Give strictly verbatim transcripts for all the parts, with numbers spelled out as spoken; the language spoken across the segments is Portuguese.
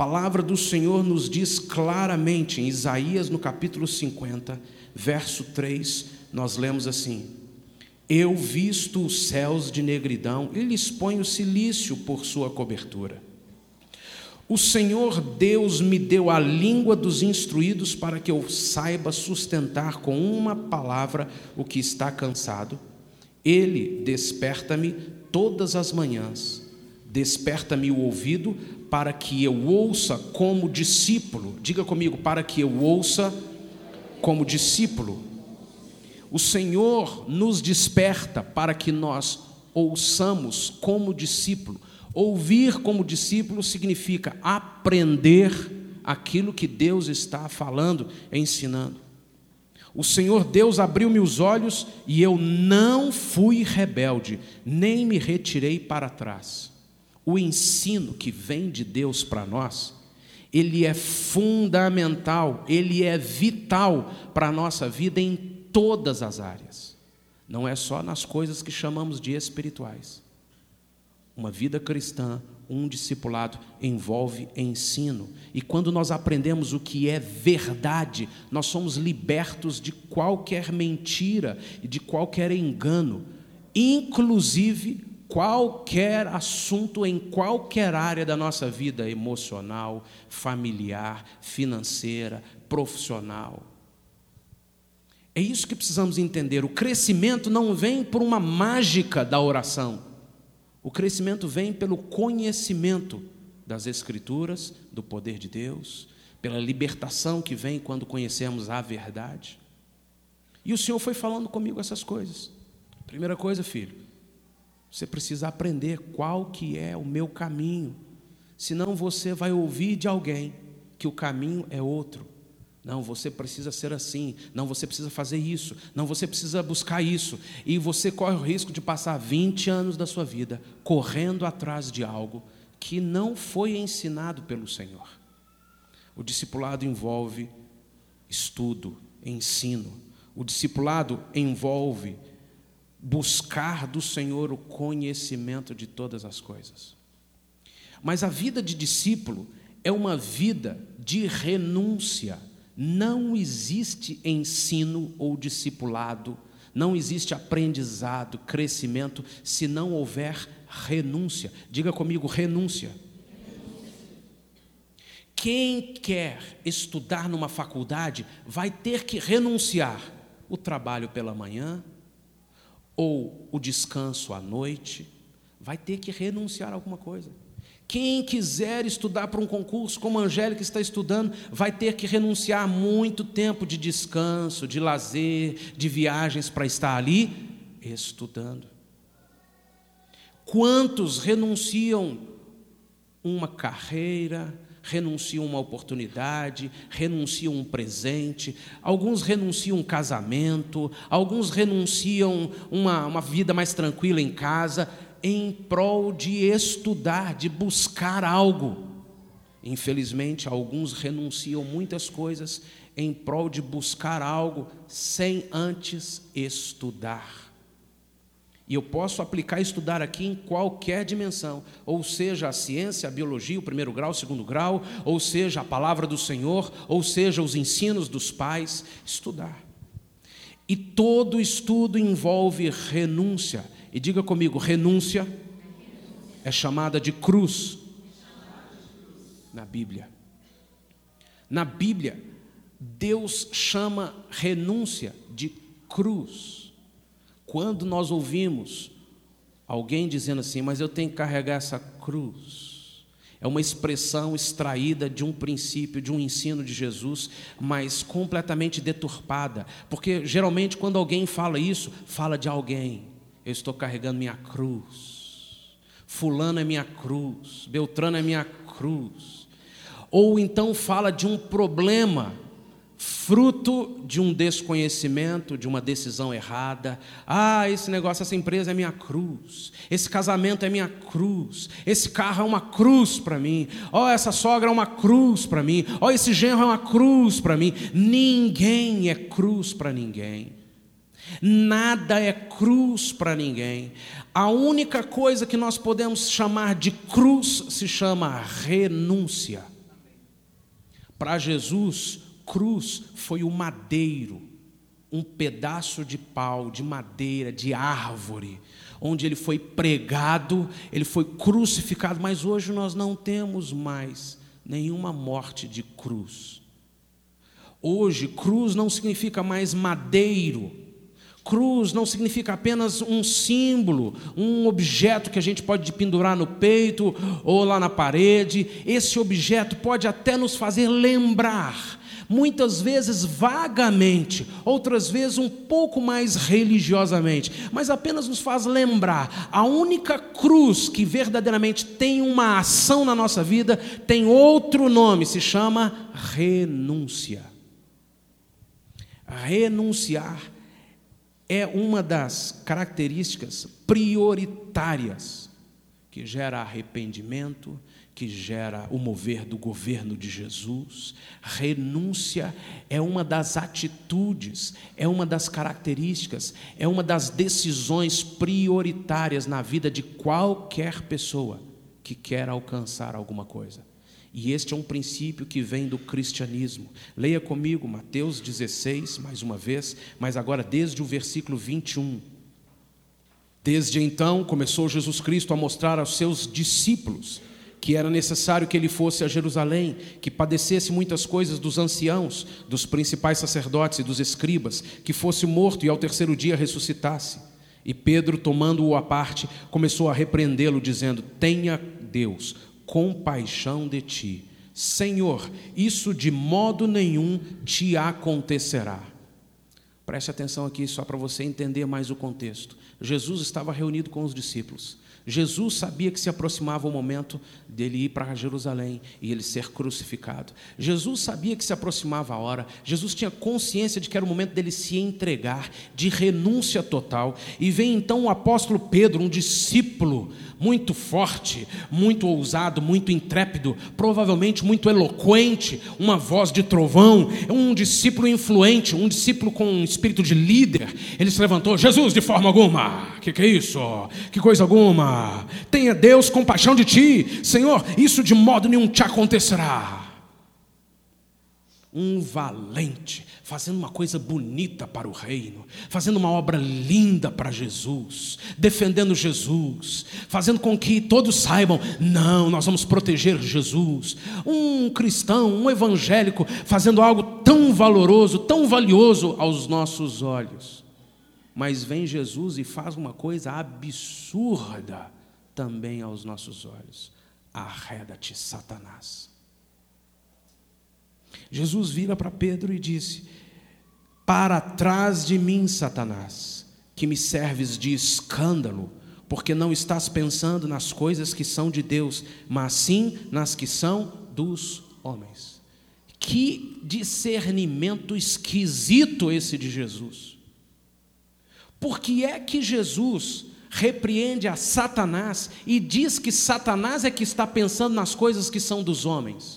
palavra do Senhor nos diz claramente, em Isaías no capítulo cinquenta, verso três, nós lemos assim: eu visto os céus de negridão, e lhes ponho silício por sua cobertura. O Senhor Deus me deu a língua dos instruídos, para que eu saiba sustentar com uma palavra o que está cansado. Ele desperta-me todas as manhãs, desperta-me o ouvido, para que eu ouça como discípulo. Diga comigo: para que eu ouça como discípulo. O Senhor nos desperta para que nós ouçamos como discípulo. Ouvir como discípulo significa aprender aquilo que Deus está falando, ensinando. O Senhor Deus abriu-me os olhos e eu não fui rebelde, nem me retirei para trás. O ensino que vem de Deus para nós, ele é fundamental, ele é vital para a nossa vida em todas as áreas. Não é só nas coisas que chamamos de espirituais. Uma vida cristã, um discipulado, envolve ensino. E quando nós aprendemos o que é verdade, nós somos libertos de qualquer mentira e de qualquer engano, inclusive qualquer assunto em qualquer área da nossa vida emocional, familiar, financeira, profissional. É isso que precisamos entender. O crescimento não vem por uma mágica da oração. O crescimento vem pelo conhecimento das Escrituras, do poder de Deus, pela libertação que vem quando conhecemos a verdade. E o Senhor foi falando comigo essas coisas. Primeira coisa, filho, você precisa aprender qual que é o meu caminho. Senão você vai ouvir de alguém que o caminho é outro. Não, você precisa ser assim. Não, você precisa fazer isso. Não, você precisa buscar isso. E você corre o risco de passar vinte anos da sua vida correndo atrás de algo que não foi ensinado pelo Senhor. O discipulado envolve estudo, ensino. O discipulado envolve buscar do Senhor o conhecimento de todas as coisas. Mas a vida de discípulo é uma vida de renúncia. Não existe ensino ou discipulado, não existe aprendizado, crescimento, se não houver renúncia. Diga comigo: renúncia. Quem quer estudar numa faculdade vai ter que renunciar o trabalho pela manhã ou o descanso à noite, vai ter que renunciar a alguma coisa. Quem quiser estudar para um concurso, como a Angélica está estudando, vai ter que renunciar muito tempo de descanso, de lazer, de viagens para estar ali estudando. Quantos renunciam uma carreira, renunciam uma oportunidade, renunciam um presente, alguns renunciam um casamento, alguns renunciam uma, uma vida mais tranquila em casa, em prol de estudar, de buscar algo. Infelizmente, alguns renunciam muitas coisas em prol de buscar algo sem antes estudar. E eu posso aplicar estudar aqui em qualquer dimensão, ou seja, a ciência, a biologia, o primeiro grau, o segundo grau, ou seja, a palavra do Senhor, ou seja, os ensinos dos pais, estudar. E todo estudo envolve renúncia. E diga comigo: renúncia é chamada de cruz na Bíblia. Na Bíblia, Deus chama renúncia de cruz. Quando nós ouvimos alguém dizendo assim: mas eu tenho que carregar essa cruz, é uma expressão extraída de um princípio, de um ensino de Jesus, mas completamente deturpada, porque geralmente quando alguém fala isso, fala de alguém. Eu estou carregando minha cruz, fulano é minha cruz, Beltrano é minha cruz. Ou então fala de um problema, fruto de um desconhecimento, de uma decisão errada. Ah, esse negócio, essa empresa é minha cruz, esse casamento é minha cruz, esse carro é uma cruz para mim, ó, essa sogra é uma cruz para mim, ó, esse genro é uma cruz para mim. Ninguém é cruz para ninguém. Nada é cruz para ninguém. A única coisa que nós podemos chamar de cruz se chama renúncia. Para Jesus, cruz foi o madeiro, um pedaço de pau, de madeira, de árvore, onde ele foi pregado, ele foi crucificado, mas hoje nós não temos mais nenhuma morte de cruz. Hoje, cruz não significa mais madeiro, cruz não significa apenas um símbolo, um objeto que a gente pode pendurar no peito ou lá na parede. Esse objeto pode até nos fazer lembrar, muitas vezes vagamente, outras vezes um pouco mais religiosamente, mas apenas nos faz lembrar. A única cruz que verdadeiramente tem uma ação na nossa vida tem outro nome, se chama renúncia. Renunciar é uma das características prioritárias que gera arrependimento, que gera o mover do governo de Jesus. Renúncia é uma das atitudes, é uma das características, é uma das decisões prioritárias na vida de qualquer pessoa que quer alcançar alguma coisa. E este é um princípio que vem do cristianismo. Leia comigo Mateus dezesseis, mais uma vez, mas agora desde o versículo vinte e um. Desde então começou Jesus Cristo a mostrar aos seus discípulos que era necessário que ele fosse a Jerusalém, que padecesse muitas coisas dos anciãos, dos principais sacerdotes e dos escribas, que fosse morto e ao terceiro dia ressuscitasse. E Pedro, tomando-o à parte, começou a repreendê-lo, dizendo: tenha Deus compaixão de ti, Senhor, isso de modo nenhum te acontecerá. Preste atenção aqui só para você entender mais o contexto. Jesus estava reunido com os discípulos. Jesus sabia que se aproximava o momento dele ir para Jerusalém e ele ser crucificado. Jesus sabia que se aproximava a hora. Jesus tinha consciência de que era o momento dele se entregar, de renúncia total. E vem então o apóstolo Pedro, um discípulo muito forte, muito ousado, muito intrépido, provavelmente muito eloquente, uma voz de trovão, um discípulo influente, um discípulo com um espírito de líder. Ele se levantou: Jesus, de forma alguma, que que é isso? Que coisa alguma? Tenha Deus compaixão de ti, Senhor, isso de modo nenhum te acontecerá. Um valente, fazendo uma coisa bonita para o reino, fazendo uma obra linda para Jesus, defendendo Jesus, fazendo com que todos saibam: não, nós vamos proteger Jesus. Um cristão, um evangélico, fazendo algo tão valoroso, tão valioso aos nossos olhos. Mas vem Jesus e faz uma coisa absurda também aos nossos olhos: arreda-te, Satanás. Jesus vira para Pedro e disse: para trás de mim, Satanás, que me serves de escândalo, porque não estás pensando nas coisas que são de Deus, mas sim nas que são dos homens. Que discernimento esquisito esse de Jesus. Por que é que Jesus repreende a Satanás e diz que Satanás é que está pensando nas coisas que são dos homens?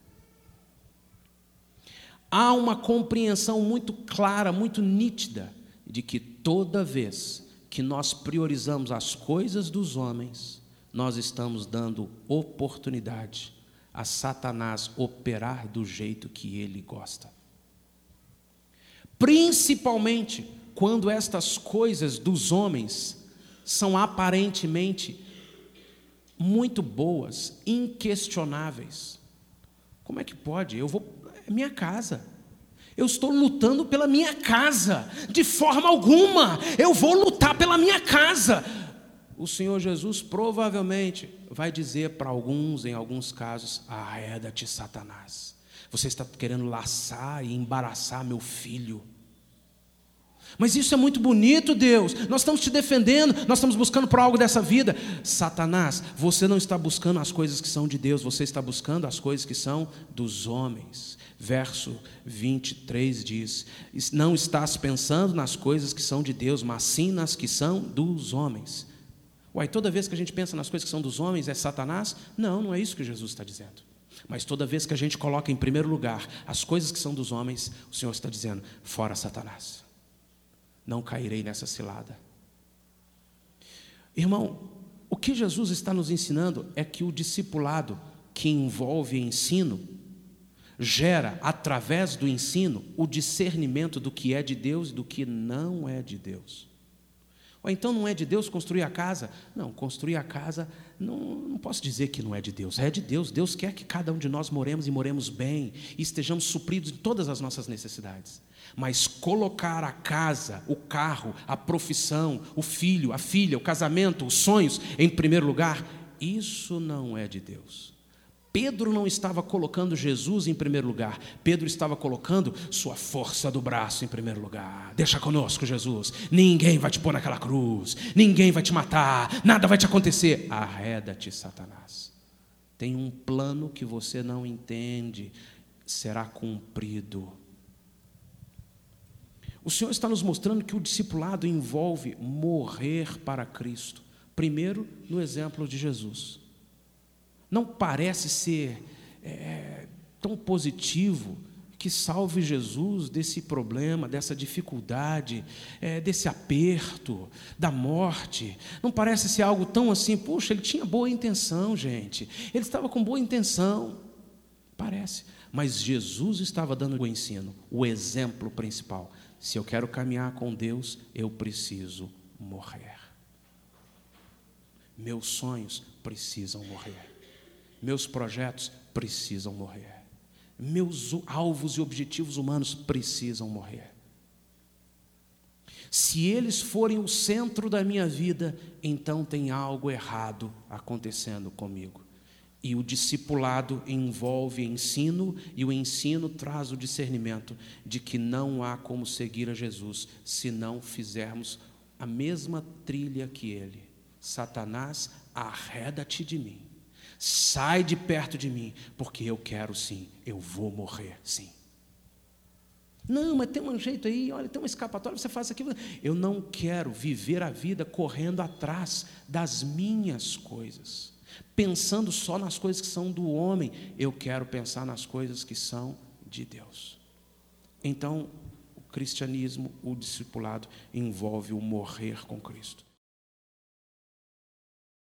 Há uma compreensão muito clara, muito nítida, de que toda vez que nós priorizamos as coisas dos homens, nós estamos dando oportunidade a Satanás operar do jeito que ele gosta. Principalmente quando estas coisas dos homens são aparentemente muito boas, inquestionáveis. Como é que pode? Eu vou, é minha casa. Eu estou lutando pela minha casa. De forma alguma eu vou lutar pela minha casa. O Senhor Jesus provavelmente vai dizer para alguns, em alguns casos: arreda-te, Satanás. Você está querendo laçar e embaraçar meu filho. Mas isso é muito bonito, Deus. Nós estamos te defendendo, nós estamos buscando por algo dessa vida. Satanás, você não está buscando as coisas que são de Deus, você está buscando as coisas que são dos homens. Verso vinte e três diz: não estás pensando nas coisas que são de Deus, mas sim nas que são dos homens. Uai, toda vez que a gente pensa nas coisas que são dos homens é Satanás? Não, não é isso que Jesus está dizendo. Mas toda vez que a gente coloca em primeiro lugar as coisas que são dos homens, o Senhor está dizendo: fora Satanás. Não cairei nessa cilada. Irmão, o que Jesus está nos ensinando é que o discipulado que envolve ensino gera, através do ensino, o discernimento do que é de Deus e do que não é de Deus. Ou então não é de Deus construir a casa? Não, construir a casa, não, não posso dizer que não é de Deus, é de Deus. Deus quer que cada um de nós moremos e moremos bem, e estejamos supridos em todas as nossas necessidades. Mas colocar a casa, o carro, a profissão, o filho, a filha, o casamento, os sonhos em primeiro lugar, isso não é de Deus. Pedro não estava colocando Jesus em primeiro lugar, Pedro estava colocando sua força do braço em primeiro lugar. Deixa conosco, Jesus, ninguém vai te pôr naquela cruz, ninguém vai te matar, nada vai te acontecer. Arreda-te, Satanás. Tem um plano que você não entende, será cumprido. O Senhor está nos mostrando que o discipulado envolve morrer para Cristo, primeiro no exemplo de Jesus. Não parece ser é, tão positivo que salve Jesus desse problema, dessa dificuldade, é, desse aperto, da morte. Não parece ser algo tão assim, puxa, ele tinha boa intenção, gente. Ele estava com boa intenção. Parece. Mas Jesus estava dando o ensino, o exemplo principal. Se eu quero caminhar com Deus, eu preciso morrer. Meus sonhos precisam morrer. Meus projetos precisam morrer. Meus alvos e objetivos humanos precisam morrer. Se eles forem o centro da minha vida, então tem algo errado acontecendo comigo. E o discipulado envolve ensino, e o ensino traz o discernimento de que não há como seguir a Jesus se não fizermos a mesma trilha que ele. Satanás, arreda-te de mim. Sai de perto de mim, porque eu quero sim, eu vou morrer sim. Não, mas tem um jeito aí, olha, tem uma escapatória, você faz aquilo. Eu não quero viver a vida correndo atrás das minhas coisas, pensando só nas coisas que são do homem. Eu quero pensar nas coisas que são de Deus. Então, o cristianismo, o discipulado, envolve o morrer com Cristo.